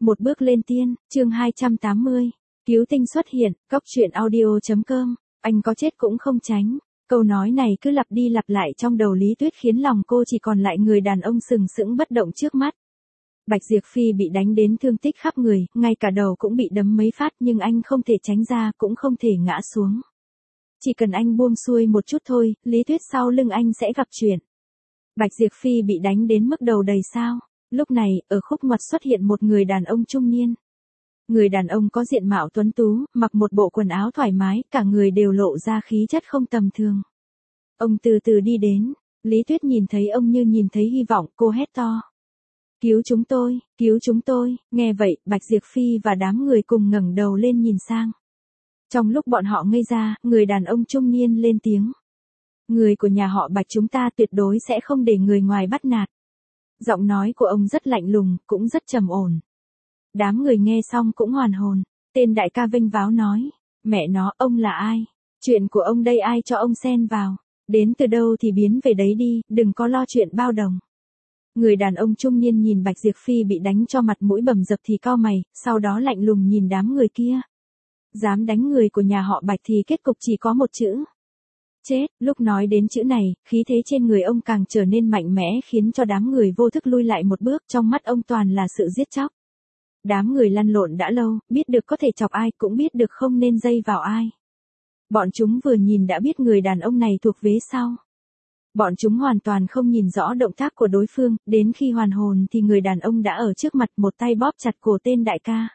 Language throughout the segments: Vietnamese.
Một bước lên tiên, chương 280. Cứu tinh xuất hiện, cóc truyện audio.com. Anh có chết cũng không tránh. Câu nói này cứ lặp đi lặp lại trong đầu Lý Tuyết khiến lòng cô chỉ còn lại người đàn ông sừng sững bất động trước mắt. Bạch Diệp Phi bị đánh đến thương tích khắp người, ngay cả đầu cũng bị đấm mấy phát nhưng anh không thể tránh ra cũng không thể ngã xuống. Chỉ cần anh buông xuôi một chút thôi, Lý Tuyết sau lưng anh sẽ gặp chuyện. Bạch Diệp Phi bị đánh đến mức đầu đầy sao. Lúc này, ở khúc ngoặt xuất hiện một người đàn ông trung niên. Người đàn ông có diện mạo tuấn tú, mặc một bộ quần áo thoải mái, cả người đều lộ ra khí chất không tầm thường. Ông từ từ đi đến, Lý Tuyết nhìn thấy ông như nhìn thấy hy vọng, cô hét to. Cứu chúng tôi, nghe vậy, Bạch Diệp Phi và đám người cùng ngẩng đầu lên nhìn sang. Trong lúc bọn họ ngây ra, người đàn ông trung niên lên tiếng. Người của nhà họ Bạch chúng ta tuyệt đối sẽ không để người ngoài bắt nạt. Giọng nói của ông rất lạnh lùng, cũng rất trầm ổn. Đám người nghe xong cũng hoàn hồn. Tên đại ca vênh váo nói. Mẹ nó, ông là ai? Chuyện của ông đây ai cho ông xen vào? Đến từ đâu thì biến về đấy đi, đừng có lo chuyện bao đồng. Người đàn ông trung niên nhìn Bạch Diệp Phi bị đánh cho mặt mũi bầm dập thì cau mày, sau đó lạnh lùng nhìn đám người kia. Dám đánh người của nhà họ Bạch thì kết cục chỉ có một chữ. Chết, lúc nói đến chữ này, khí thế trên người ông càng trở nên mạnh mẽ khiến cho đám người vô thức lui lại một bước, trong mắt ông toàn là sự giết chóc. Đám người lăn lộn đã lâu, biết được có thể chọc ai cũng biết được không nên dây vào ai. Bọn chúng vừa nhìn đã biết người đàn ông này thuộc vế sau. Bọn chúng hoàn toàn không nhìn rõ động tác của đối phương, đến khi hoàn hồn thì người đàn ông đã ở trước mặt một tay bóp chặt cổ tên đại ca.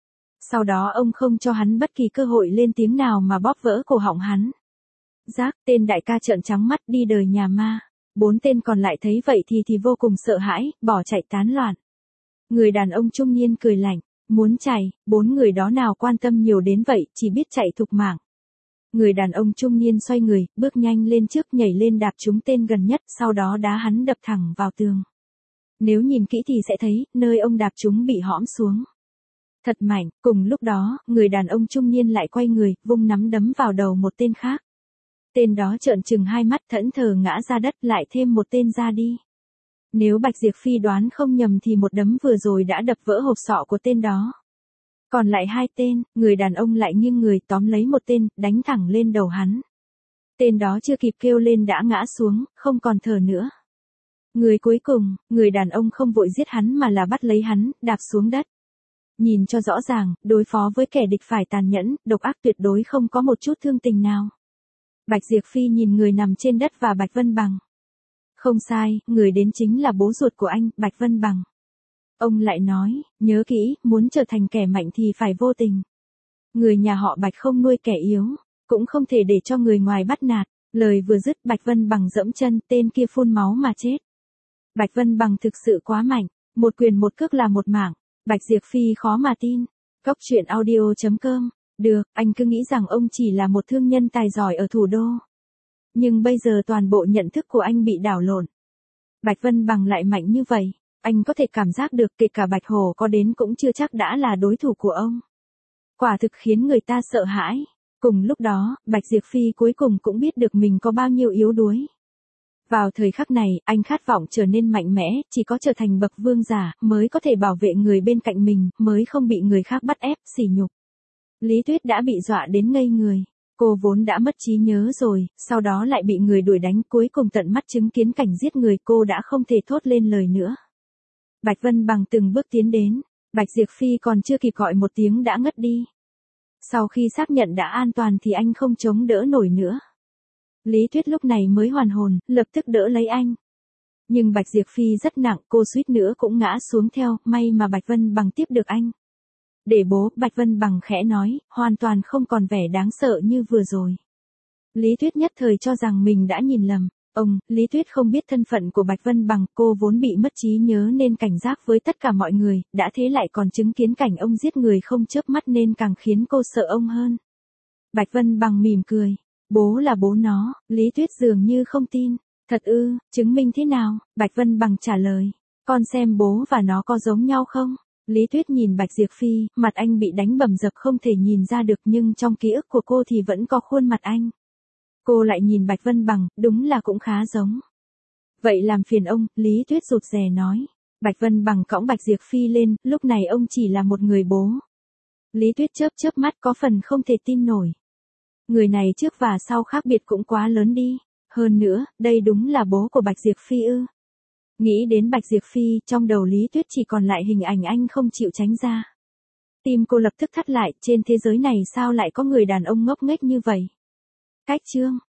Sau đó ông không cho hắn bất kỳ cơ hội lên tiếng nào mà bóp vỡ cổ họng hắn. Giác, tên đại ca trợn trắng mắt đi đời nhà ma. 4 tên còn lại thấy vậy thì vô cùng sợ hãi, bỏ chạy tán loạn. Người đàn ông trung niên cười lạnh, muốn chạy, 4 người đó nào quan tâm nhiều đến vậy, chỉ biết chạy thục mạng. Người đàn ông trung niên xoay người, bước nhanh lên trước nhảy lên đạp trúng tên gần nhất, sau đó đá hắn đập thẳng vào tường. Nếu nhìn kỹ thì sẽ thấy, nơi ông đạp trúng bị hõm xuống. Thật mạnh, cùng lúc đó, người đàn ông trung niên lại quay người, vung nắm đấm vào đầu một tên khác. Tên đó trợn trừng hai mắt thẫn thờ ngã ra đất, lại thêm một tên ra đi. Nếu Bạch Diệp Phi đoán không nhầm thì một đấm vừa rồi đã đập vỡ hộp sọ của tên đó. Còn lại 2 tên, người đàn ông lại nghiêng người tóm lấy một tên, đánh thẳng lên đầu hắn. Tên đó chưa kịp kêu lên đã ngã xuống, không còn thở nữa. Người cuối cùng, người đàn ông không vội giết hắn mà là bắt lấy hắn, đạp xuống đất. Nhìn cho rõ ràng, đối phó với kẻ địch phải tàn nhẫn, độc ác tuyệt đối không có một chút thương tình nào. Bạch Diệp Phi nhìn người nằm trên đất và Bạch Vân Bằng. Không sai, người đến chính là bố ruột của anh, Bạch Vân Bằng. Ông lại nói, nhớ kỹ, muốn trở thành kẻ mạnh thì phải vô tình. Người nhà họ Bạch không nuôi kẻ yếu, cũng không thể để cho người ngoài bắt nạt. Lời vừa dứt Bạch Vân Bằng giẫm chân, tên kia phun máu mà chết. Bạch Vân Bằng thực sự quá mạnh, một quyền một cước là một mảng. Bạch Diệp Phi khó mà tin. Cóc truyện audio.com. Được, anh cứ nghĩ rằng ông chỉ là một thương nhân tài giỏi ở thủ đô. Nhưng bây giờ toàn bộ nhận thức của anh bị đảo lộn. Bạch Vân Bằng lại mạnh như vậy, anh có thể cảm giác được kể cả Bạch Hổ có đến cũng chưa chắc đã là đối thủ của ông. Quả thực khiến người ta sợ hãi. Cùng lúc đó, Bạch Diệp Phi cuối cùng cũng biết được mình có bao nhiêu yếu đuối. Vào thời khắc này, anh khát vọng trở nên mạnh mẽ, chỉ có trở thành bậc vương giả, mới có thể bảo vệ người bên cạnh mình, mới không bị người khác bắt ép, sỉ nhục. Lý Tuyết đã bị dọa đến ngây người. Cô vốn đã mất trí nhớ rồi, sau đó lại bị người đuổi đánh, cuối cùng tận mắt chứng kiến cảnh giết người, cô đã không thể thốt lên lời nữa. Bạch Vân Bằng từng bước tiến đến, Bạch Diệp Phi còn chưa kịp gọi một tiếng đã ngất đi. Sau khi xác nhận đã an toàn thì anh không chống đỡ nổi nữa. Lý Tuyết lúc này mới hoàn hồn, lập tức đỡ lấy anh. Nhưng Bạch Diệp Phi rất nặng, cô suýt nữa cũng ngã xuống theo, may mà Bạch Vân Bằng tiếp được anh. Để bố, Bạch Vân Bằng khẽ nói, hoàn toàn không còn vẻ đáng sợ như vừa rồi. Lý Tuyết nhất thời cho rằng mình đã nhìn lầm. Lý Tuyết không biết thân phận của Bạch Vân Bằng, cô vốn bị mất trí nhớ nên cảnh giác với tất cả mọi người, đã thế lại còn chứng kiến cảnh ông giết người không chớp mắt nên càng khiến cô sợ ông hơn. Bạch Vân Bằng mỉm cười, bố là bố nó, Lý Tuyết dường như không tin. Thật ư, chứng minh thế nào? Bạch Vân Bằng trả lời, con xem bố và nó có giống nhau không? Lý Tuyết nhìn Bạch Diệp Phi, mặt anh bị đánh bầm dập không thể nhìn ra được nhưng trong ký ức của cô thì vẫn có khuôn mặt anh. Cô lại nhìn Bạch Vân Bằng, đúng là cũng khá giống. Vậy làm phiền ông, Lý Tuyết rụt rè nói. Bạch Vân Bằng cõng Bạch Diệp Phi lên, lúc này ông chỉ là một người bố. Lý Tuyết chớp chớp mắt có phần không thể tin nổi. Người này trước và sau khác biệt cũng quá lớn đi. Hơn nữa, đây đúng là bố của Bạch Diệp Phi ư? Nghĩ đến Bạch Diệp Phi, trong đầu Lý Tuyết chỉ còn lại hình ảnh anh không chịu tránh ra. Tim cô lập tức thắt lại, trên thế giới này sao lại có người đàn ông ngốc nghếch như vậy? Cách chương